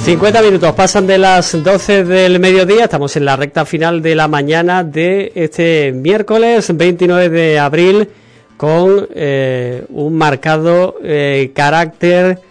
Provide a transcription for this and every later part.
50 minutos pasan de las 12 del mediodía, estamos en la recta final de la mañana de este miércoles 29 de abril con un marcado carácter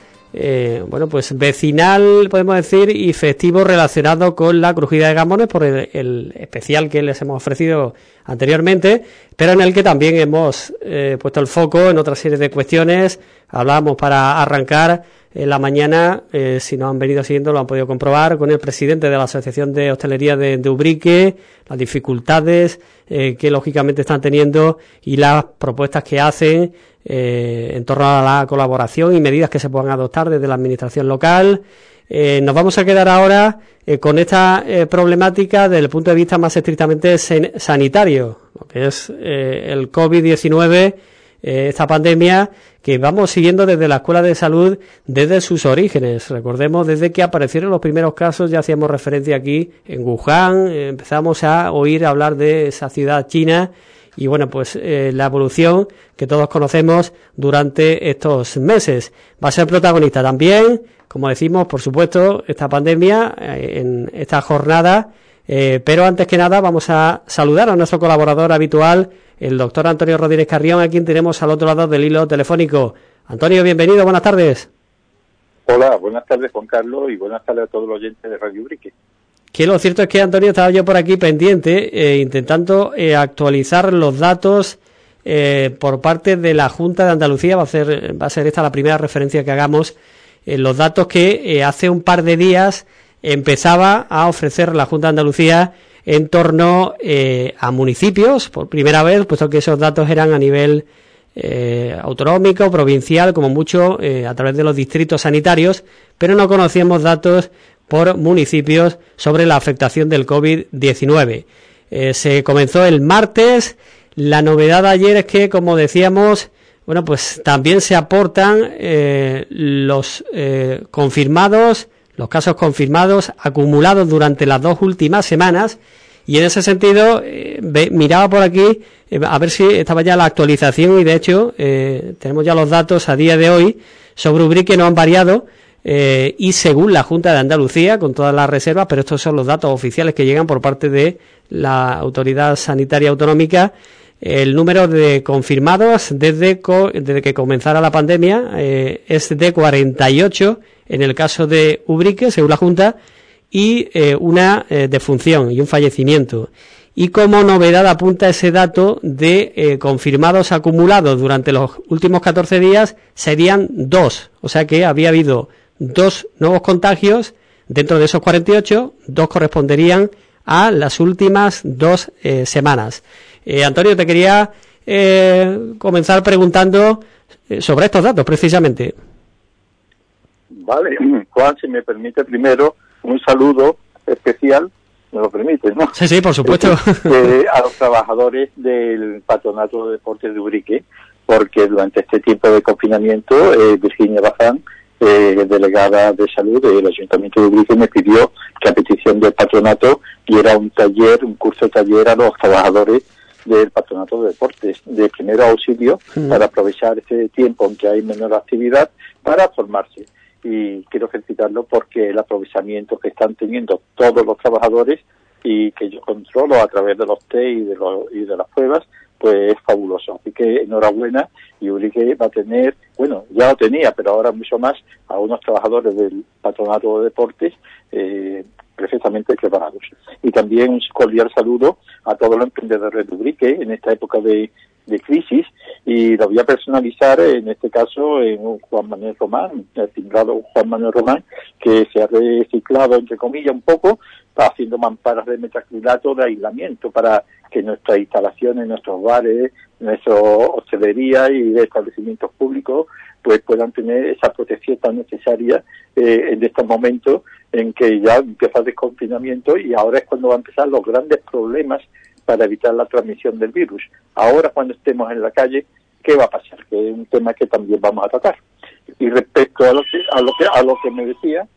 pues vecinal, podemos decir, y festivo relacionado con la crujida de Gamones por el especial que les hemos ofrecido anteriormente, pero en el que también hemos puesto el foco en otra serie de cuestiones. Hablábamos para arrancar en la mañana, si nos han venido siguiendo lo han podido comprobar, con el presidente de la Asociación de Hostelería de Ubrique, las dificultades que lógicamente están teniendo y las propuestas que hacen en torno a la colaboración y medidas que se puedan adoptar desde la administración local. Nos vamos a quedar ahora con esta problemática desde el punto de vista más estrictamente sanitario, lo que es el COVID-19, esta pandemia que vamos siguiendo desde la Escuela de Salud desde sus orígenes. Recordemos, desde que aparecieron los primeros casos, ya hacíamos referencia aquí en Wuhan, empezamos a oír hablar de esa ciudad china y bueno, pues la evolución que todos conocemos durante estos meses. Va a ser protagonista también, como decimos, por supuesto, esta pandemia en esta jornada, pero antes que nada vamos a saludar a nuestro colaborador habitual, el doctor Antonio Rodríguez Carrión, a quien tenemos al otro lado del hilo telefónico. Antonio, bienvenido, buenas tardes. Hola, buenas tardes, Juan Carlos, y buenas tardes a todos los oyentes de Radio Ubrique. Que lo cierto es que, Antonio, estaba yo por aquí pendiente, intentando actualizar los datos por parte de la Junta de Andalucía. Va a ser esta la primera referencia que hagamos, los datos que hace un par de días empezaba a ofrecer la Junta de Andalucía en torno a municipios, por primera vez, puesto que esos datos eran a nivel autonómico, provincial, como mucho a través de los distritos sanitarios, pero no conocíamos datos por municipios sobre la afectación del COVID-19. Se comenzó el martes. La novedad de ayer es que, como decíamos, bueno, pues también se aportan los confirmados, los casos confirmados acumulados durante las 2 últimas semanas, y en ese sentido miraba por aquí a ver si estaba ya la actualización, y de hecho tenemos ya los datos a día de hoy sobre Ubrique, no han variado, y según la Junta de Andalucía, con todas las reservas, pero estos son los datos oficiales que llegan por parte de la Autoridad Sanitaria Autonómica, el número de confirmados desde que comenzara la pandemia es de 48 en el caso de Ubrique, según la Junta, y una defunción y un fallecimiento. Y como novedad apunta ese dato de confirmados acumulados durante los últimos 14 días serían 2, o sea que había habido 2 nuevos contagios dentro de esos 48, 2 corresponderían a las últimas 2 semanas. Antonio, te quería comenzar preguntando sobre estos datos, precisamente. Vale, Juan, si me permite primero un saludo especial, me lo permite, ¿no? Sí, por supuesto. A los trabajadores del Patronato de Deportes de Ubrique, porque durante este tiempo de confinamiento, Virginia Bazán, delegada de salud del Ayuntamiento de Ubrique, me pidió que a petición del patronato diera un curso taller a los trabajadores del Patronato de Deportes de primero auxilio para aprovechar ese tiempo en que hay menor actividad para formarse. Y quiero felicitarlo porque el aprovechamiento que están teniendo todos los trabajadores y que yo controlo a través de los test y de las pruebas, pues es fabuloso. Así que enhorabuena, y Ubrique va a tener, bueno, ya lo tenía, pero ahora mucho más, a unos trabajadores del Patronato de Deportes perfectamente preparados. Y también un cordial saludo a todos los emprendedores de Ubrique en esta época de crisis, y lo voy a personalizar en este caso en un Juan Manuel Román, el timbrado Juan Manuel Román, que se ha reciclado entre comillas un poco, haciendo mamparas de metacrilato de aislamiento para que nuestras instalaciones, nuestros bares, nuestra hostelería y de establecimientos públicos pues puedan tener esa protección tan necesaria en estos momentos en que ya empieza el desconfinamiento, y ahora es cuando van a empezar los grandes problemas para evitar la transmisión del virus. Ahora, cuando estemos en la calle, ¿qué va a pasar? Que es un tema que también vamos a tratar. Y respecto a lo que me decía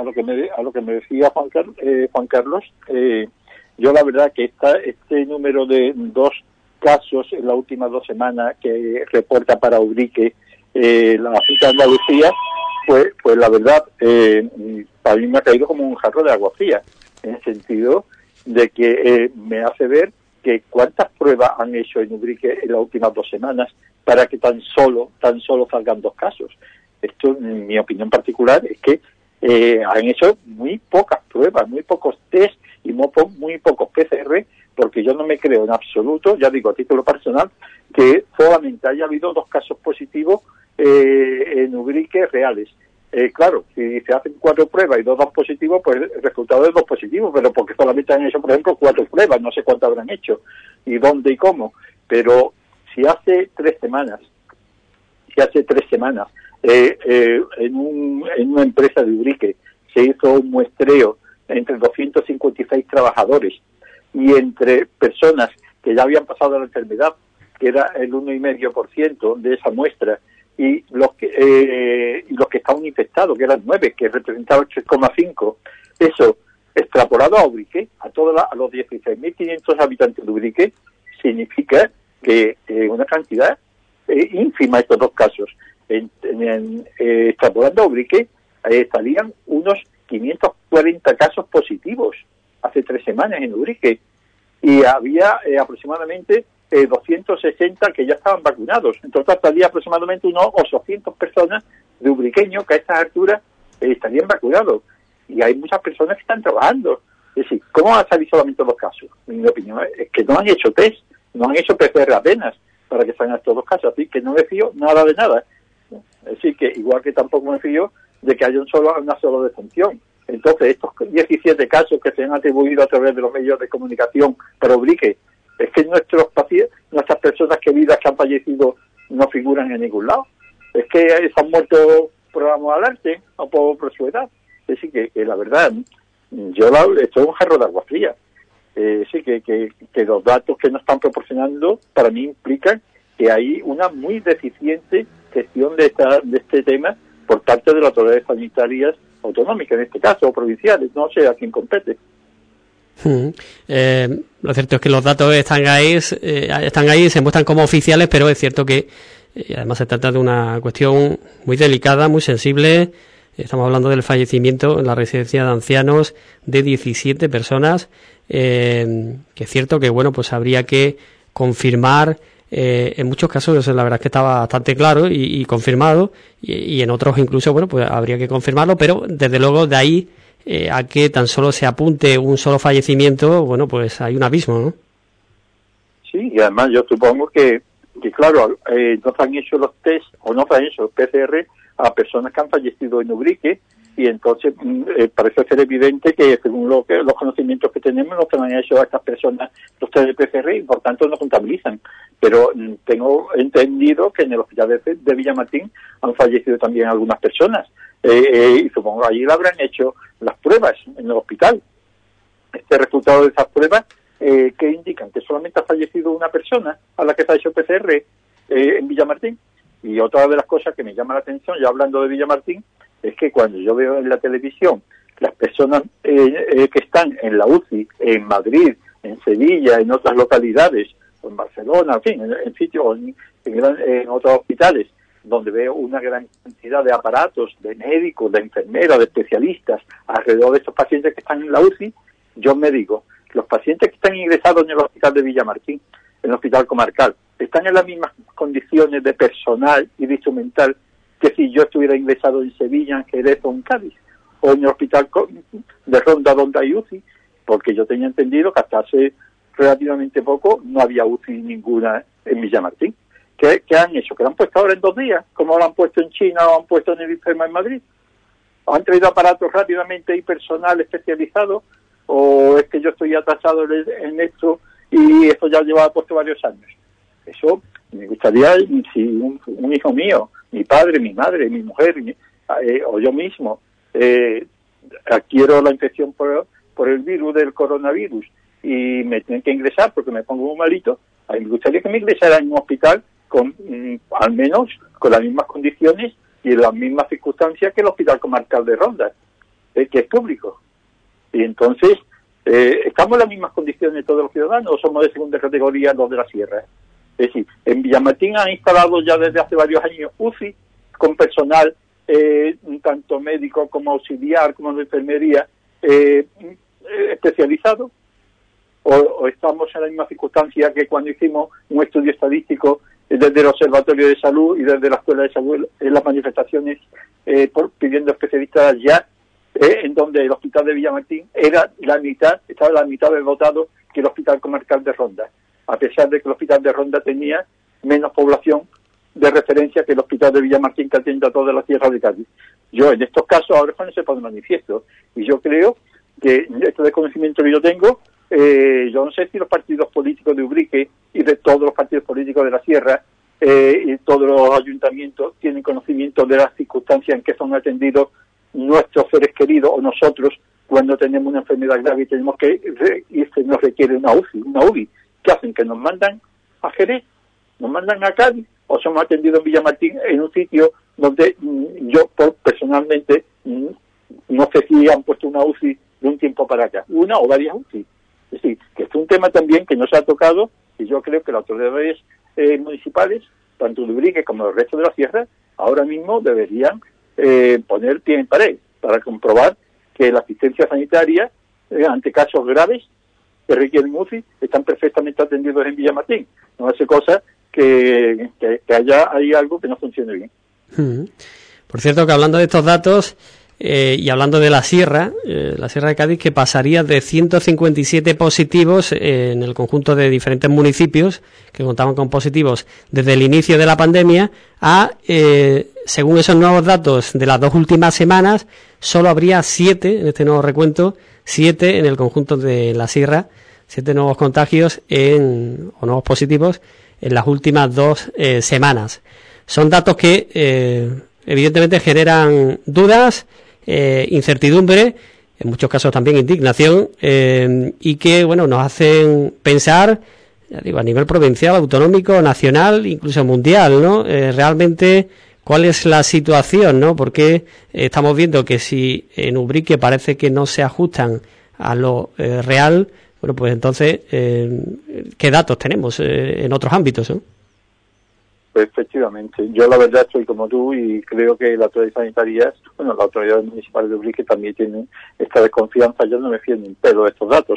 Juan Carlos, yo la verdad que este número de 2 casos en las últimas 2 semanas que reporta para Ubrique la Junta de Andalucía, Pues la verdad, a mí me ha caído como un jarro de agua fría, en el sentido de que me hace ver que cuántas pruebas han hecho en Ubrique en las últimas 2 semanas para que tan solo salgan 2 casos. Esto, en mi opinión particular, es que han hecho muy pocas pruebas, muy pocos test y muy pocos PCR, porque yo no me creo en absoluto, ya digo a título personal, que solamente haya habido 2 casos positivos en Ubrique reales. Claro, si se hacen 4 pruebas y 2 dan positivos, pues el resultado es 2 positivos, pero porque solamente han hecho, por ejemplo, 4 pruebas, no sé cuántas habrán hecho, y dónde y cómo. Pero si hace 3 semanas, en una empresa de Ubrique se hizo un muestreo entre 256 trabajadores y entre personas que ya habían pasado la enfermedad, que era el 1,5% de esa muestra, y los que estaban infectados, que eran 9, que representaba el 3,5. Eso, extrapolado a Ubrique, a los 16.500 habitantes de Ubrique, significa que una cantidad ínfima estos 2 casos. Extrapolando a Ubrique, salían unos 540 casos positivos hace 3 semanas en Ubrique, y había aproximadamente 260 que ya estaban vacunados. Entonces salía aproximadamente unos 800 personas de ubriqueños que a estas alturas estarían vacunados. Y hay muchas personas que están trabajando. Es decir, ¿cómo van a salir solamente 2 casos? En mi opinión es que no han hecho test, no han hecho PCR apenas para que salgan estos 2 casos. Así que no me fío nada de nada. Es decir, que igual que tampoco me fío de que haya una sola defunción. Entonces, estos 17 casos que se han atribuido a través de los medios de comunicación para Ubrique, es que nuestras personas queridas que han fallecido no figuran en ningún lado. Es que se han muerto por amor al arte o por su edad. Es decir, que la verdad, esto es un jarro de agua fría. Sí, que los datos que nos están proporcionando para mí implican que hay una muy deficiente gestión de este tema por parte de las autoridades sanitarias autonómicas, en este caso, o provinciales, no sé a quién compete. Lo cierto es que los datos están ahí, se muestran como oficiales, pero es cierto que además se trata de una cuestión muy delicada, muy sensible. Estamos hablando del fallecimiento en la residencia de ancianos de 17 personas, que es cierto que bueno, pues habría que confirmar. En muchos casos la verdad es que estaba bastante claro y confirmado, y en otros incluso bueno, pues habría que confirmarlo, pero desde luego de ahí a que tan solo se apunte un solo fallecimiento, bueno, pues hay un abismo, ¿no? Sí, y además yo supongo que claro, no se han hecho los test o no se han hecho los PCR a personas que han fallecido en Ubrique, y entonces parece ser evidente que según los conocimientos que tenemos no se han hecho a estas personas los test de PCR y por tanto no contabilizan. Pero tengo entendido que en el hospital de Villamartín han fallecido también algunas personas, y supongo que allí le habrán hecho las pruebas en el hospital. Este resultado de esas pruebas que indican que solamente ha fallecido una persona a la que se ha hecho PCR en Villamartín. Y otra de las cosas que me llama la atención, ya hablando de Villamartín, es que cuando yo veo en la televisión las personas que están en la UCI, en Madrid, en Sevilla, en otras localidades, o en Barcelona, en fin, en sitios, en otros hospitales, donde veo una gran cantidad de aparatos, de médicos, de enfermeras, de especialistas, alrededor de estos pacientes que están en la UCI, yo me digo, los pacientes que están ingresados en el hospital de Villamartín, en el hospital comarcal, están en las mismas condiciones de personal y de instrumental que si yo estuviera ingresado en Sevilla, en Jerez o en Cádiz, o en el hospital de Ronda donde hay UCI, porque yo tenía entendido que hasta hace relativamente poco no había UCI ninguna en Villamartín. ¿Qué han hecho? ¿Que lo han puesto ahora en 2 días? ¿Como lo han puesto en China o han puesto en el IFEMA en Madrid? ¿Han traído aparatos rápidamente y personal especializado? ¿O es que yo estoy atrasado en esto y esto ya lleva puesto varios años? Eso me gustaría, si un hijo mío, mi padre, mi madre, mi mujer, o yo mismo, adquiero la infección por el virus del coronavirus y me tienen que ingresar porque me pongo muy malito, a mí me gustaría que me ingresara en un hospital al menos con las mismas condiciones y en las mismas circunstancias que el hospital comarcal de Ronda, que es público. Y entonces, ¿estamos en las mismas condiciones todos los ciudadanos o somos de segunda categoría los de la sierra? Es decir, en Villamartín han instalado ya desde hace varios años UCI con personal tanto médico como auxiliar, como de enfermería, especializado, o estamos en la misma circunstancia que cuando hicimos un estudio estadístico desde el Observatorio de Salud y desde la Escuela de Salud en las manifestaciones pidiendo especialistas ya, en donde el hospital de Villamartín estaba la mitad de dotado que el hospital comarcal de Ronda, a pesar de que el hospital de Ronda tenía menos población de referencia que el hospital de Villamartín, que atiende a toda la Sierra de Cádiz. Yo en estos casos ahora es cuando se pone manifiesto, y yo creo que este desconocimiento que yo tengo, yo no sé si los partidos políticos de Ubrique y de todos los partidos políticos de la Sierra y todos los ayuntamientos tienen conocimiento de las circunstancias en que son atendidos nuestros seres queridos o nosotros cuando tenemos una enfermedad grave y tenemos que y se nos requiere una UBI. ¿Qué hacen? Que nos mandan a Jerez, nos mandan a Cádiz, o somos atendidos en Villamartín, en un sitio donde yo personalmente no sé si han puesto una UCI de un tiempo para acá, una o varias UCI. Es decir, que es un tema también que no se ha tocado, y yo creo que las autoridades municipales, tanto de Ubrique como del resto de la Sierra, ahora mismo deberían poner pie en pared para comprobar que la asistencia sanitaria ante casos graves que requieren UCI están perfectamente atendidos en Villamartín. No hace cosa que hay algo que no funcione bien. Por cierto, que hablando de estos datos y hablando de la Sierra de Cádiz, que pasaría de 157 positivos en el conjunto de diferentes municipios que contaban con positivos desde el inicio de la pandemia a, según esos nuevos datos de las 2 últimas semanas, solo habría 7, en este nuevo recuento, 7 en el conjunto de la Sierra, 7 nuevos contagios o nuevos positivos en las últimas 2 semanas. Son datos que evidentemente generan dudas, incertidumbre, en muchos casos también indignación, y que bueno, nos hacen pensar, ya digo, a nivel provincial, autonómico, nacional, incluso mundial, ¿no? Realmente cuál es la situación, ¿no? Porque estamos viendo que si en Ubrique parece que no se ajustan a lo real, bueno, pues entonces ¿qué datos tenemos en otros ámbitos, ¿no? Pues efectivamente, yo la verdad estoy como tú y creo que las autoridades sanitarias, las autoridades municipales de Ubrique también tienen esta desconfianza. Yo no me fío ni un pelo de estos datos.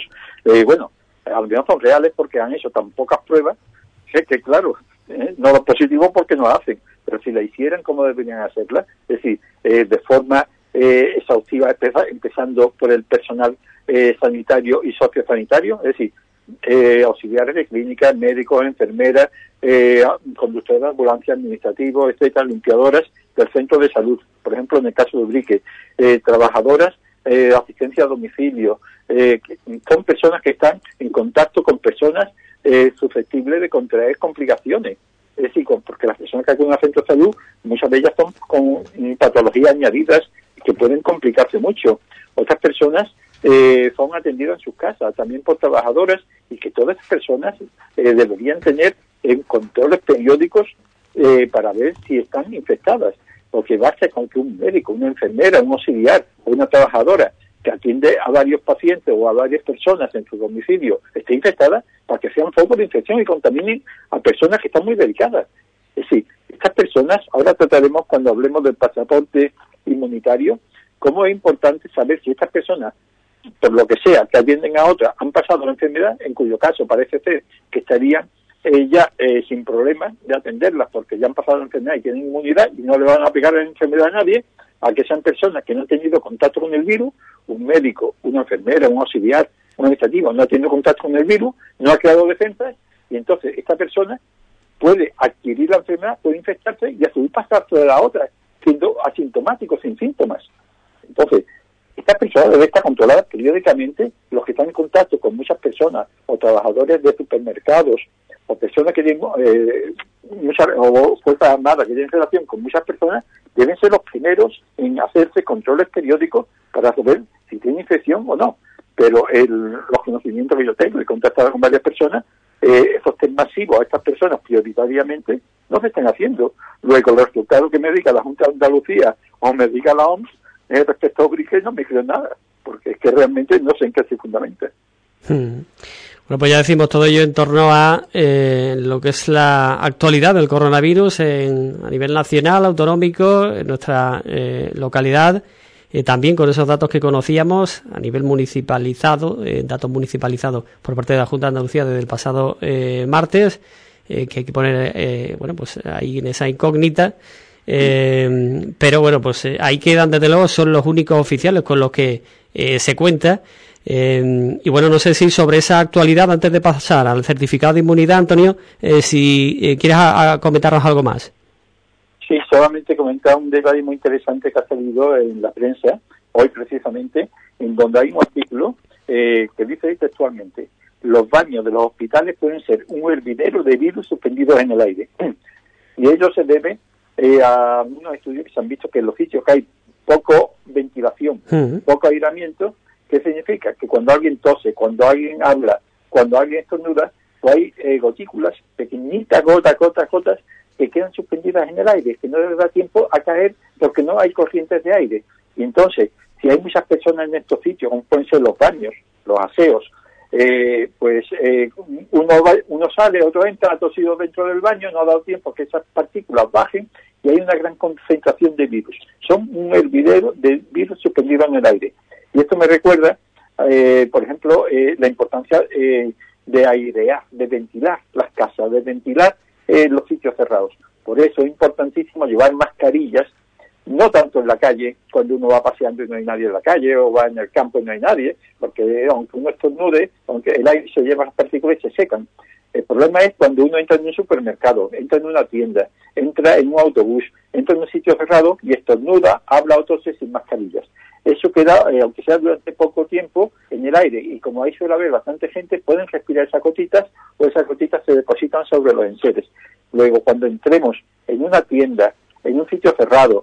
A lo mejor son reales porque han hecho tan pocas pruebas que claro, no los positivos porque no hacen, pero si la hicieran como deberían hacerla, es decir, de forma exhaustiva, empezando por el personal sanitario y sociosanitario, es decir, auxiliares de clínicas, médicos, enfermeras, conductores de ambulancia, administrativos, etcétera, limpiadoras del centro de salud, por ejemplo en el caso de Ubrique, trabajadoras de asistencia a domicilio, son personas que están en contacto con personas susceptibles de contraer complicaciones. Es decir, porque las personas que acuden al centro de salud, muchas de ellas son con patologías añadidas que pueden complicarse mucho. Otras personas son atendidas en sus casas, también por trabajadoras, y que todas esas personas deberían tener controles periódicos para ver si están infectadas, porque basta con que un médico, una enfermera, un auxiliar o una trabajadora que atiende a varios pacientes o a varias personas en su domicilio esté infectada para que sea un foco de infección y contaminen a personas que están muy delicadas. Es decir, estas personas, ahora trataremos cuando hablemos del pasaporte inmunitario, cómo es importante saber si estas personas, por lo que sea, que atienden a otras, han pasado la enfermedad, en cuyo caso parece ser que estarían ya sin problemas de atenderlas porque ya han pasado la enfermedad y tienen inmunidad y no le van a pegar la enfermedad a nadie, a que sean personas que no han tenido contacto con el virus, un médico, una enfermera, un auxiliar, un administrativo no ha tenido contacto con el virus, no ha creado defensas, y entonces esta persona puede adquirir la enfermedad, puede infectarse y a su vez pasarse a la otra, siendo asintomático, sin síntomas. Entonces, esta persona debe estar controlada periódicamente. Los que están en contacto con muchas personas, o trabajadores de supermercados, o personas que tienen o fuerzas armadas que tienen relación con muchas personas, deben ser los primeros en hacerse controles periódicos para saber si tiene infección o no. Pero los conocimientos que yo tengo, he contactado con varias personas, esos test masivos a estas personas prioritariamente no se están haciendo. Luego, los resultados que me diga la Junta de Andalucía o me diga la OMS respecto a Ubrique, no me creo nada, porque es que realmente no sé en qué se fundamenta. Bueno, pues ya decimos todo ello en torno a lo que es la actualidad del coronavirus a nivel nacional, autonómico, en nuestra localidad, también con esos datos que conocíamos a nivel municipalizado, datos municipalizados por parte de la Junta de Andalucía desde el pasado martes, que hay que poner, bueno, pues ahí en esa incógnita. Pero bueno, pues ahí quedan, desde luego, son los únicos oficiales con los que se cuenta. Y bueno, no sé si sobre esa actualidad, antes de pasar al certificado de inmunidad, Antonio, si quieres comentarnos algo más. Sí, solamente comentar un detalle muy interesante que ha salido en la prensa, hoy precisamente, en donde hay un artículo que dice textualmente: los baños de los hospitales pueden ser un hervidero de virus suspendidos en el aire. Y ello se debe a unos estudios que se han visto que en los sitios que hay poco ventilación, poco aislamiento, ¿qué significa? Que cuando alguien tose, cuando alguien habla, cuando alguien estornuda, pues hay gotículas, pequeñitas gotas, que quedan suspendidas en el aire, que no les da tiempo a caer porque no hay corrientes de aire. Y entonces, si hay muchas personas en estos sitios, como pueden ser los baños, los aseos, uno sale, otro entra, ha tosido dentro del baño, no ha dado tiempo que esas partículas bajen y hay una gran concentración de virus. Son un hervidero de virus suspendido en el aire. Y esto me recuerda, por ejemplo, la importancia de airear, de ventilar las casas, de ventilar los sitios cerrados. Por eso es importantísimo llevar mascarillas, no tanto en la calle, cuando uno va paseando y no hay nadie en la calle, o va en el campo y no hay nadie, porque aunque uno estornude, aunque el aire se lleva las partículas y se secan. El problema es cuando uno entra en un supermercado, entra en una tienda, entra en un autobús, entra en un sitio cerrado y estornuda, habla o tose sin mascarillas. Eso queda, aunque sea durante poco tiempo, en el aire, y como ahí suele haber bastante gente, pueden respirar esas gotitas, o esas gotitas se depositan sobre los enseres. Luego, cuando entremos en una tienda, en un sitio cerrado,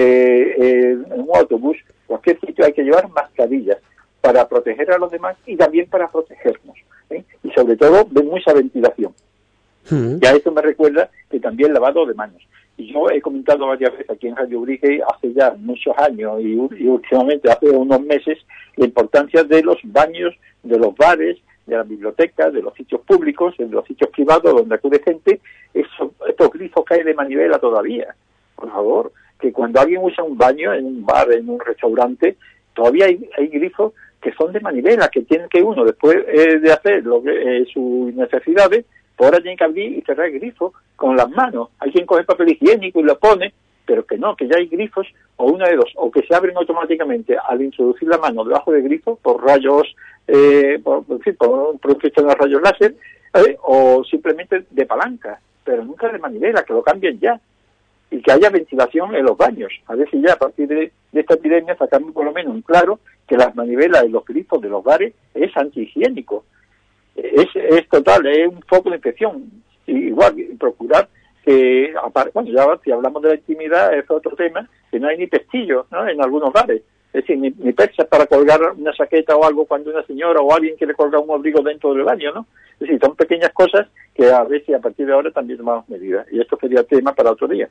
en un autobús, cualquier sitio, hay que llevar mascarillas para proteger a los demás y también para protegernos, y sobre todo de mucha ventilación. Y a esto me recuerda que también lavado de manos. Y yo he comentado varias veces aquí en Radio Ubrique hace ya muchos años y últimamente hace unos meses la importancia de los baños, de los bares, de las bibliotecas, de los sitios públicos, de los sitios privados donde acude gente, estos grifos que hay de manivela todavía. Por favor, que cuando alguien usa un baño en un bar, en un restaurante, todavía hay grifos que son de manivela, que tienen que uno, después de hacer sus necesidades, pues ahora tiene que abrir y cerrar el grifo con las manos. Hay quien coge papel higiénico y lo pone, pero que no, que ya hay grifos, o una de dos, o que se abren automáticamente al introducir la mano debajo del grifo por rayos, por un sistema de rayos láser, o simplemente de palanca, pero nunca de manivela, que lo cambien ya. Y que haya ventilación en los baños. A ver si ya a partir de esta epidemia sacamos por lo menos en claro que las manivelas y los grifos de los bares es antihigiénico. Es total, es un foco de infección. Y igual, procurar que, bueno, ya si hablamos de la intimidad, es otro tema, que no hay ni pestillos, ¿no?, en algunos bares. Es decir, ni perchas para colgar una saqueta o algo cuando una señora o alguien quiere colgar un abrigo dentro del baño, ¿no? Es decir, son pequeñas cosas que a veces a partir de ahora también tomamos medidas. Y esto sería tema para otro día.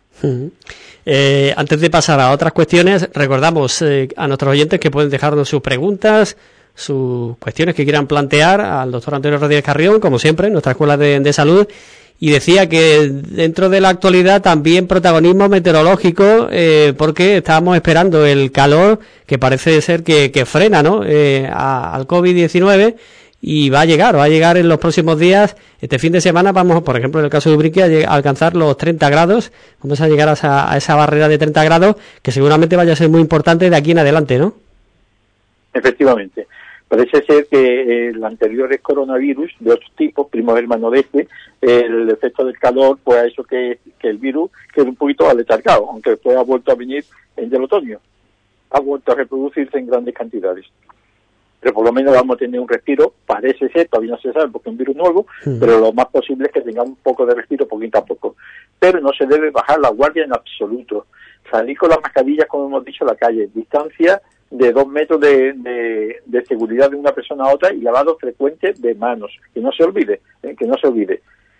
Antes de pasar a otras cuestiones, recordamos a nuestros oyentes que pueden dejarnos sus preguntas, sus cuestiones que quieran plantear al doctor Antonio Rodríguez Carrión, como siempre, en nuestra Escuela de Salud. Y decía que dentro de la actualidad también protagonismo meteorológico, porque estábamos esperando el calor, que parece ser que frena, ¿no?, al COVID-19, y va a llegar en los próximos días. Este fin de semana vamos, por ejemplo, en el caso de Ubrique, a alcanzar los 30 grados. Vamos a llegar a esa barrera de 30 grados, que seguramente vaya a ser muy importante de aquí en adelante, ¿no? Efectivamente. Parece ser que el anterior coronavirus de otros tipos, primo hermano de el efecto del calor, pues ha hecho que el virus quede un poquito aletargado, aunque después ha vuelto a venir en el otoño. Ha vuelto a reproducirse en grandes cantidades. Pero por lo menos vamos a tener un respiro, parece ser, todavía no se sabe porque es un virus nuevo, pero lo más posible es que tengamos un poco de respiro poquito a poco. Pero no se debe bajar la guardia en absoluto. Salir con las mascarillas, como hemos dicho, a la calle, distancia de 2 metros de seguridad de una persona a otra y lavado frecuente de manos. Que no se olvide, que no se olvide.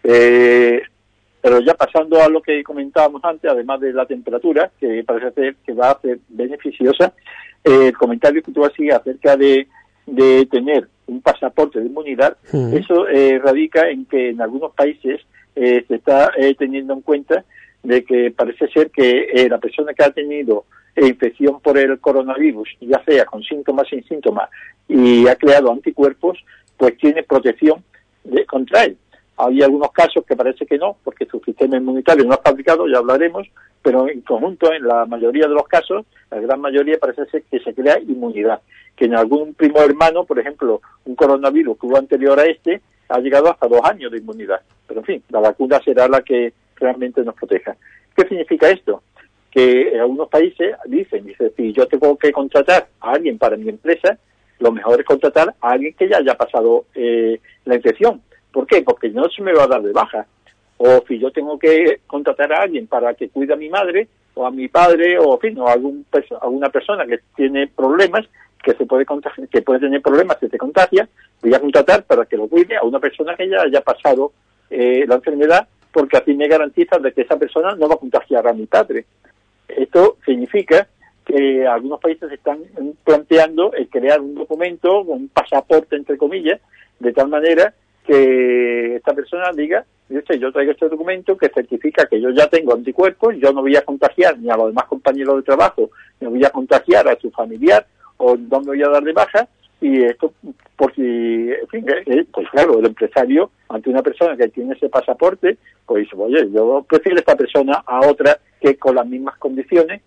Pero ya pasando a lo que comentábamos antes, además de la temperatura, que parece ser que va a ser beneficiosa, el comentario que tú hacías acerca de tener un pasaporte de inmunidad, eso radica en que en algunos países se está teniendo en cuenta de que parece ser que la persona que ha tenido infección por el coronavirus, ya sea con síntomas, sin síntomas, y ha creado anticuerpos, pues tiene protección contra él. Hay algunos casos que parece que no, porque su sistema inmunitario no ha fabricado, ya hablaremos, pero en conjunto, en la mayoría de los casos, la gran mayoría parece ser que se crea inmunidad, que en algún primo hermano, por ejemplo, un coronavirus que hubo anterior a este, ha llegado hasta 2 años de inmunidad. Pero en fin, la vacuna será la que realmente nos proteja. ¿Qué significa esto? Que en algunos países dicen, si yo tengo que contratar a alguien para mi empresa, lo mejor es contratar a alguien que ya haya pasado la infección. ¿Por qué? Porque no se me va a dar de baja. O si yo tengo que contratar a alguien para que cuide a mi madre, o a mi padre, o en fin, o a alguna persona que tiene problemas, que se puede contagiar, que puede tener problemas si se contagia, voy a contratar para que lo cuide a una persona que ya haya pasado la enfermedad, porque así me garantiza de que esa persona no va a contagiar a mi padre. Esto significa que algunos países están planteando el crear un documento, un pasaporte entre comillas, de tal manera que esta persona diga, yo traigo este documento que certifica que yo ya tengo anticuerpos, yo no voy a contagiar ni a los demás compañeros de trabajo, ni voy a contagiar a su familiar, o no me voy a dar de baja, y esto, por si, en fin, pues claro, el empresario, ante una persona que tiene ese pasaporte, pues dice, oye, yo prefiero esta persona a otra que con las mismas condiciones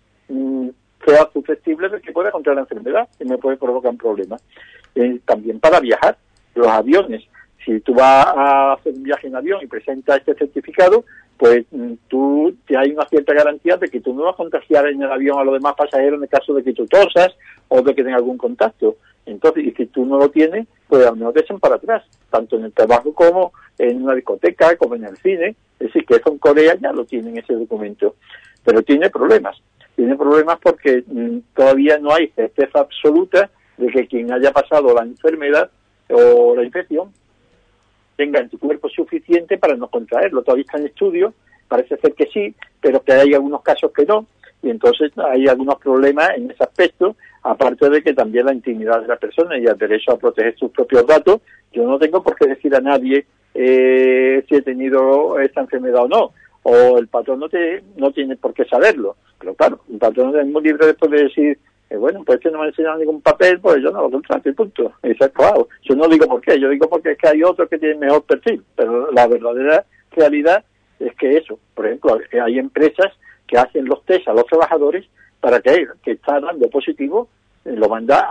sea susceptible de que pueda contraer la enfermedad y me puede provocar un problema. También para viajar, los aviones, si tú vas a hacer un viaje en avión y presentas este certificado, pues tú hay una cierta garantía de que tú no vas a contagiar en el avión a los demás pasajeros en el caso de que tú tosas o de que tengas algún contacto. Entonces, y si tú no lo tienes, pues al menos te echan para atrás, tanto en el trabajo como en una discoteca, como en el cine. Es decir, que eso en Corea ya lo tienen ese documento. Pero tiene problemas. Tiene problemas porque todavía no hay certeza absoluta de que quien haya pasado la enfermedad o la infección tenga anticuerpos suficiente para no contraerlo. Todavía está en estudio, parece ser que sí, pero que hay algunos casos que no, y entonces hay algunos problemas en ese aspecto, aparte de que también la intimidad de la persona y el derecho a proteger sus propios datos. Yo no tengo por qué decir a nadie si he tenido esta enfermedad o no, o el patrón no tiene por qué saberlo, pero claro, el patrón es muy libre después de decir, bueno, pues que no me han enseñado ningún papel, pues yo no lo contrato y punto. Claro, yo no digo por qué, yo digo porque es que hay otros que tienen mejor perfil, pero la verdadera realidad es que eso, por ejemplo, hay empresas que hacen los test a los trabajadores para que está dando positivo, lo manda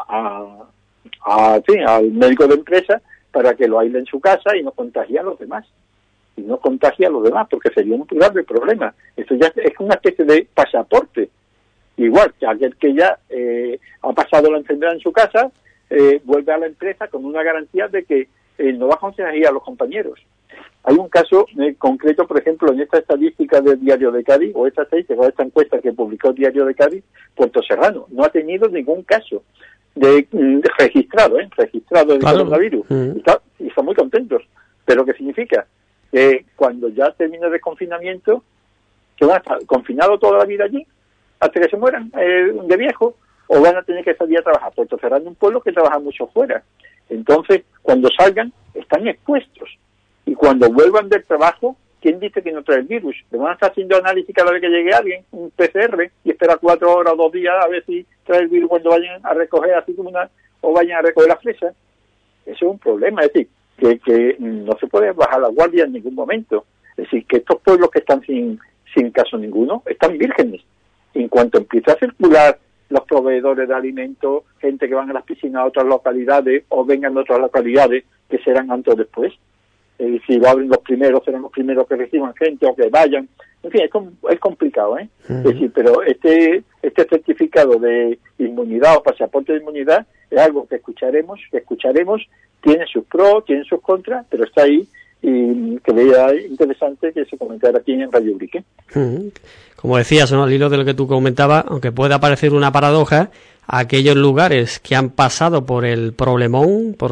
al médico de empresa para que lo aísle en su casa y no contagie a los demás. Y no contagia a los demás, porque sería un grave problema. Esto ya es una especie de pasaporte. Igual que aquel que ya ha pasado la enfermedad en su casa, vuelve a la empresa con una garantía de que no va a contagiar a los compañeros. Hay un caso concreto, por ejemplo, en esta estadística del Diario de Cádiz, o esta encuesta que publicó el Diario de Cádiz, Puerto Serrano no ha tenido ningún caso de registrado de coronavirus. Y están muy contentos. ¿Pero qué significa? Que cuando ya termine el desconfinamiento, que van a estar confinados toda la vida allí, hasta que se mueran de viejo, o van a tener que salir a trabajar. Puerto Serrano es un pueblo que trabaja mucho fuera. Entonces, cuando salgan, están expuestos. Y cuando vuelvan del trabajo, ¿quién dice que no trae el virus? Le van a estar haciendo análisis cada vez que llegue alguien, un PCR, y espera 4 horas o 2 días a ver si trae el virus cuando vayan a recoger así como o vayan a recoger la fresa. Eso es un problema, es decir, que no se puede bajar la guardia en ningún momento. Es decir, que estos pueblos que están sin caso ninguno, están vírgenes. En cuanto empiece a circular los proveedores de alimentos, gente que van a las piscinas a otras localidades o vengan de otras localidades, que serán antes o después. Si lo abren los primeros, serán los primeros que reciban gente o que vayan. En fin, es complicado, ¿eh? Es decir, pero este certificado de inmunidad o pasaporte de inmunidad es algo que escucharemos, tiene sus pros, tiene sus contras, pero está ahí y que veía interesante que se comentara aquí en Radio Ubrique. Como decías, ¿no? Al hilo de lo que tú comentabas, aunque pueda parecer una paradoja, aquellos lugares que han pasado por el problemón, por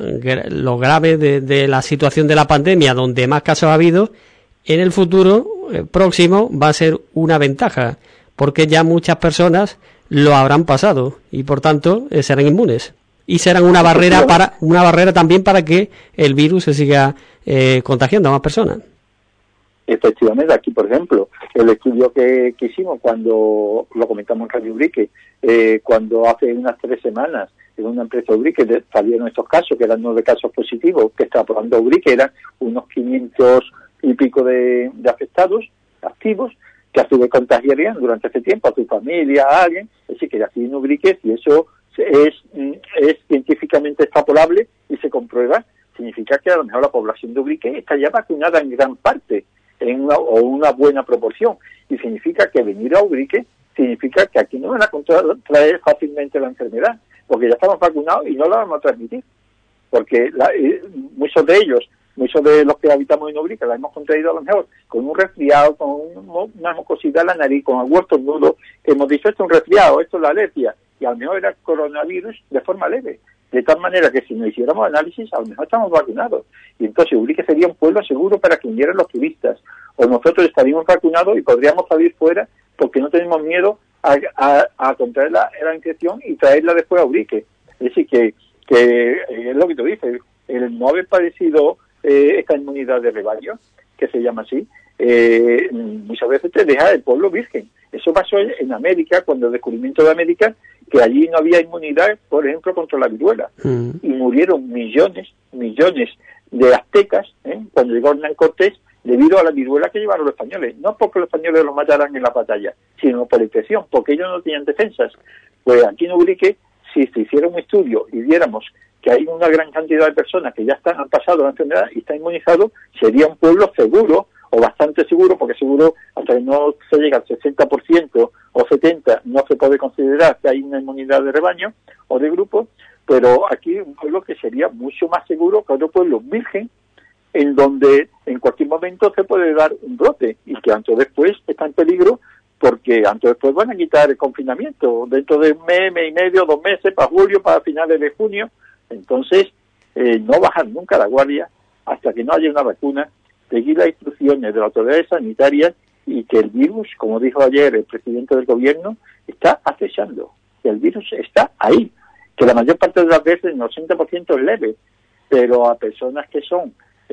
lo grave de la situación de la pandemia, donde más casos ha habido, en el futuro próximo va a ser una ventaja, porque ya muchas personas lo habrán pasado y por tanto serán inmunes. Y serán una barrera también para que el virus se siga contagiando a más personas. Efectivamente, aquí, por ejemplo, el estudio que hicimos cuando lo comentamos en Radio Ubrique, cuando hace unas 3 semanas en una empresa Ubrique salieron estos casos, que eran 9 casos positivos, que estaba probando Ubrique, eran unos 500 y pico de afectados activos, que a su vez contagiarían durante ese tiempo a su familia, a alguien. Es decir, que así en Ubrique, si eso es científicamente extrapolable y se comprueba, significa que a lo mejor la población de Ubrique está ya vacunada en gran parte, o una buena proporción, y significa que venir a Ubrique significa que aquí no van a contraer fácilmente la enfermedad, porque ya estamos vacunados y no la vamos a transmitir, porque muchos de los que habitamos en Ubrique la hemos contraído a lo mejor con un resfriado, con una mucosidad en la nariz, con algún estornudo, que hemos dicho esto es un resfriado, esto es la alergia, y a lo mejor era coronavirus de forma leve. De tal manera que si nos hiciéramos análisis, a lo mejor estamos vacunados. Y entonces Ubrique sería un pueblo seguro para que vinieran los turistas. O nosotros estaríamos vacunados y podríamos salir fuera porque no tenemos miedo a contraer la infección y traerla después a Ubrique. Es decir, que es lo que tú dices, el no haber padecido esta inmunidad de rebaño, que se llama así, muchas veces te deja el pueblo virgen. Eso pasó en América, cuando el descubrimiento de América, que allí no había inmunidad, por ejemplo, contra la viruela. Y murieron millones de aztecas, cuando llegó Hernán Cortés, debido a la viruela que llevaron los españoles. No porque los españoles los mataran en la batalla, sino por la infección, porque ellos no tenían defensas. Pues aquí en Ubrique, si se hiciera un estudio y viéramos que hay una gran cantidad de personas que ya han pasado la enfermedad y están inmunizados, sería un pueblo seguro, o bastante seguro, porque seguro hasta que no se llega al 60% o 70% no se puede considerar que hay una inmunidad de rebaño o de grupo, pero aquí un pueblo que sería mucho más seguro que otro pueblo virgen, en donde en cualquier momento se puede dar un brote y que antes o después está en peligro, porque antes o después van a quitar el confinamiento dentro de un mes y medio, 2 meses, para julio, para finales de junio. Entonces no bajar nunca la guardia hasta que no haya una vacuna, seguir las instrucciones de las autoridades sanitarias, y que el virus, como dijo ayer el presidente del gobierno, está acechando, que el virus está ahí, que la mayor parte de las veces, el 80% es leve, pero a personas que son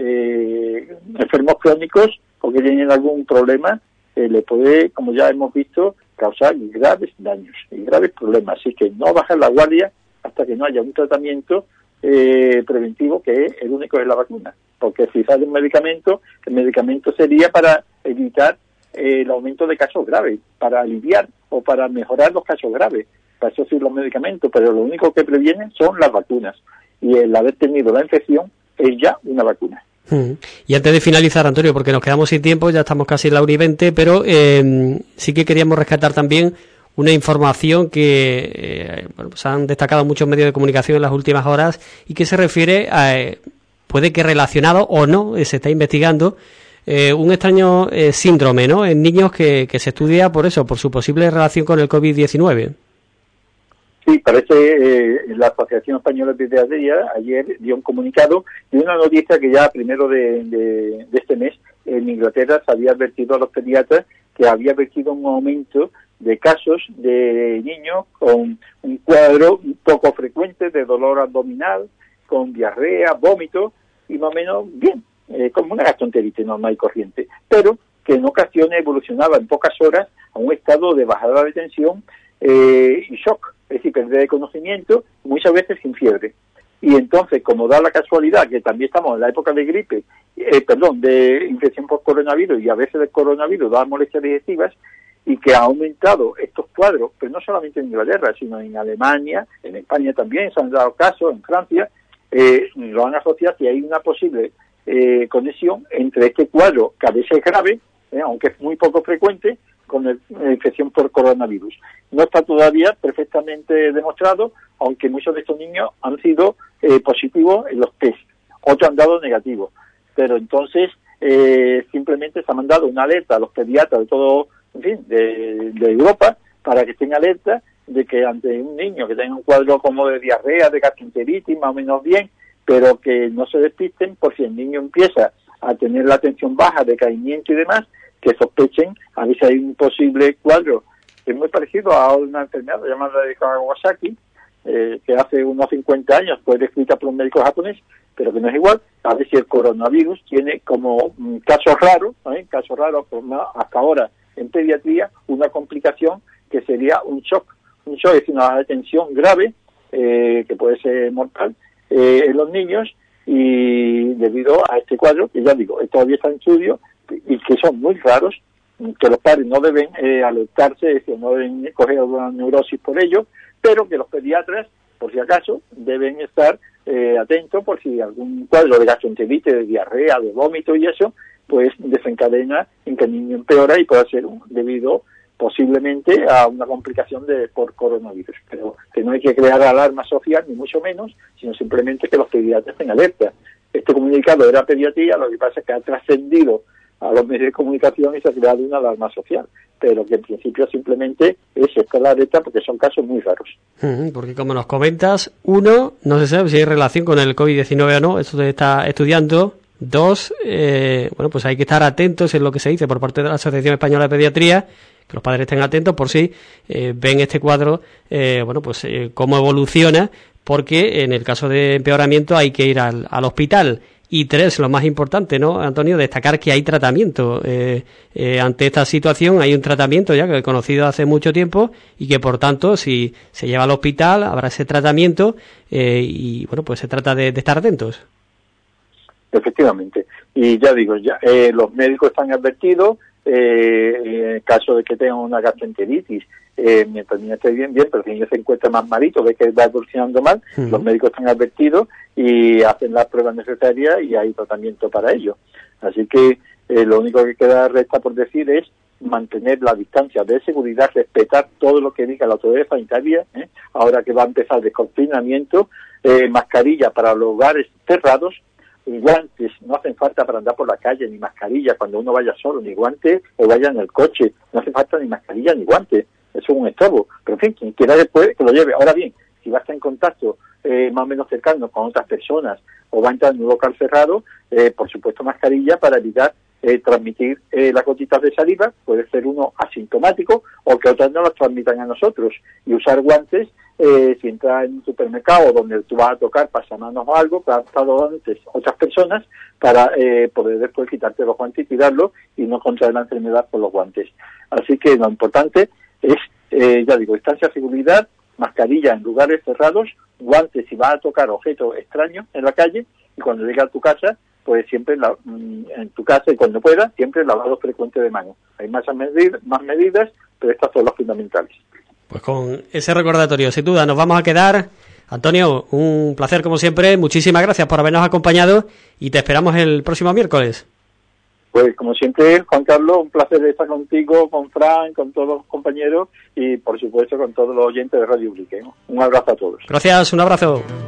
enfermos crónicos o que tienen algún problema, le puede, como ya hemos visto, causar graves daños y graves problemas. Así que no bajar la guardia hasta que no haya un tratamiento preventivo, que es el único de la vacuna. Porque si sale un medicamento, el medicamento sería para evitar el aumento de casos graves, para aliviar o para mejorar los casos graves. Para eso sí los medicamentos, pero lo único que previenen son las vacunas. Y el haber tenido la infección es ya una vacuna. Y antes de finalizar, Antonio, porque nos quedamos sin tiempo, ya estamos casi en la 1:20, pero sí que queríamos rescatar también una información que pues han destacado muchos medios de comunicación en las últimas horas y que se refiere a, puede que relacionado o no, se está investigando, un extraño síndrome, ¿no?, en niños que se estudia por eso, por su posible relación con el COVID-19. Sí, parece la Asociación Española de Pediatría ayer dio un comunicado de una noticia que ya primero de este mes en Inglaterra se había advertido a los pediatras que había advertido un aumento de casos de niños con un cuadro un poco frecuente de dolor abdominal, con diarrea, vómito y más o menos bien, como una gastroenteritis normal y corriente, pero que en ocasiones evolucionaba en pocas horas a un estado de bajada de tensión y shock, es decir, pérdida de conocimiento, muchas veces sin fiebre. Y entonces, como da la casualidad que también estamos en la época de gripe, de infección por coronavirus, y a veces el coronavirus da molestias digestivas, y que ha aumentado estos cuadros, pero no solamente en Inglaterra, sino en Alemania, en España también se han dado casos, en Francia, lo han asociado y hay una posible conexión entre este cuadro, que a veces es grave, aunque es muy poco frecuente, con la infección por coronavirus. No está todavía perfectamente demostrado, aunque muchos de estos niños han sido positivos en los test, otros han dado negativos. Pero entonces simplemente se ha mandado una alerta a los pediatras de todo, en fin, de Europa, para que estén alerta de que ante un niño que tenga un cuadro como de diarrea, de gastroenteritis, más o menos bien, pero que no se despisten por si el niño empieza a tener la tensión baja, decaimiento y demás, que sospechen a ver si hay un posible cuadro que es muy parecido a una enfermedad llamada de Kawasaki, que hace unos 50 años fue descrita por un médico japonés, pero que no es igual. A ver si el coronavirus tiene como casos raros hasta ahora en pediatría, una complicación que sería un shock. Un shock es una tensión grave que puede ser mortal en los niños, y debido a este cuadro, que ya digo, todavía está en estudio y que son muy raros, que los padres no deben alertarse, es decir, no deben coger una neurosis por ello, pero que los pediatras, por si acaso, deben estar atentos por si algún cuadro de gastroenteritis, de diarrea, de vómito y eso, pues desencadena en que el niño empeora y pueda ser debido posiblemente a una complicación por coronavirus. Pero que no hay que crear alarma social, ni mucho menos, sino simplemente que los pediatras estén alerta. Este comunicado era pediatría, lo que pasa es que ha trascendido a los medios de comunicación y se ha creado una alarma social, pero que en principio simplemente es estar alerta porque son casos muy raros. Porque como nos comentas, uno, no se sabe si hay relación con el COVID-19 o no, eso se está estudiando. Dos, bueno, pues hay que estar atentos en lo que se dice por parte de la Asociación Española de Pediatría, que los padres estén atentos por si ven este cuadro, bueno, pues cómo evoluciona, porque en el caso de empeoramiento hay que ir al hospital. Y tres, lo más importante, ¿no, Antonio? Destacar que hay tratamiento. Ante esta situación hay un tratamiento ya que he conocido hace mucho tiempo y que, por tanto, si se lleva al hospital, habrá ese tratamiento y, bueno, pues se trata de estar atentos. Efectivamente. Y ya digo, los médicos están advertidos, en caso de que tengan una gastroenteritis, mientras el niño esté bien, pero si el niño se encuentra más malito, ve que va evolucionando mal, los médicos están advertidos y hacen las pruebas necesarias y hay tratamiento para ello. Así que lo único que resta por decir es mantener la distancia de seguridad, respetar todo lo que diga la autoridad sanitaria, ahora que va a empezar el desconfinamiento, mascarilla para los lugares cerrados, y guantes, no hacen falta para andar por la calle, ni mascarilla cuando uno vaya solo, ni guantes o vaya en el coche, no hace falta ni mascarilla ni guantes, eso es un estorbo, pero en fin, quien quiera después que lo lleve. Ahora bien, si va a estar en contacto más o menos cercano con otras personas o va a entrar en un local cerrado, por supuesto mascarilla para evitar transmitir las gotitas de saliva, puede ser uno asintomático o que otras no las transmitan a nosotros, y usar guantes si entras en un supermercado donde tú vas a tocar pasamanos o algo que han estado antes otras personas, para poder después quitarte los guantes y tirarlos y no contraer la enfermedad con los guantes. Así que lo importante es, ya digo, distancia, seguridad, mascarilla en lugares cerrados, guantes si vas a tocar objetos extraños en la calle, y cuando llegas a tu casa, pues siempre en tu casa y cuando puedas, siempre lavado frecuente de manos. Hay más medidas, pero estas son las fundamentales. Pues con ese recordatorio, sin duda, nos vamos a quedar. Antonio, un placer como siempre. Muchísimas gracias por habernos acompañado y te esperamos el próximo miércoles. Pues como siempre, Juan Carlos, un placer estar contigo, con Fran, con todos los compañeros y por supuesto con todos los oyentes de Radio Ubrique. Un abrazo a todos. Gracias, un abrazo.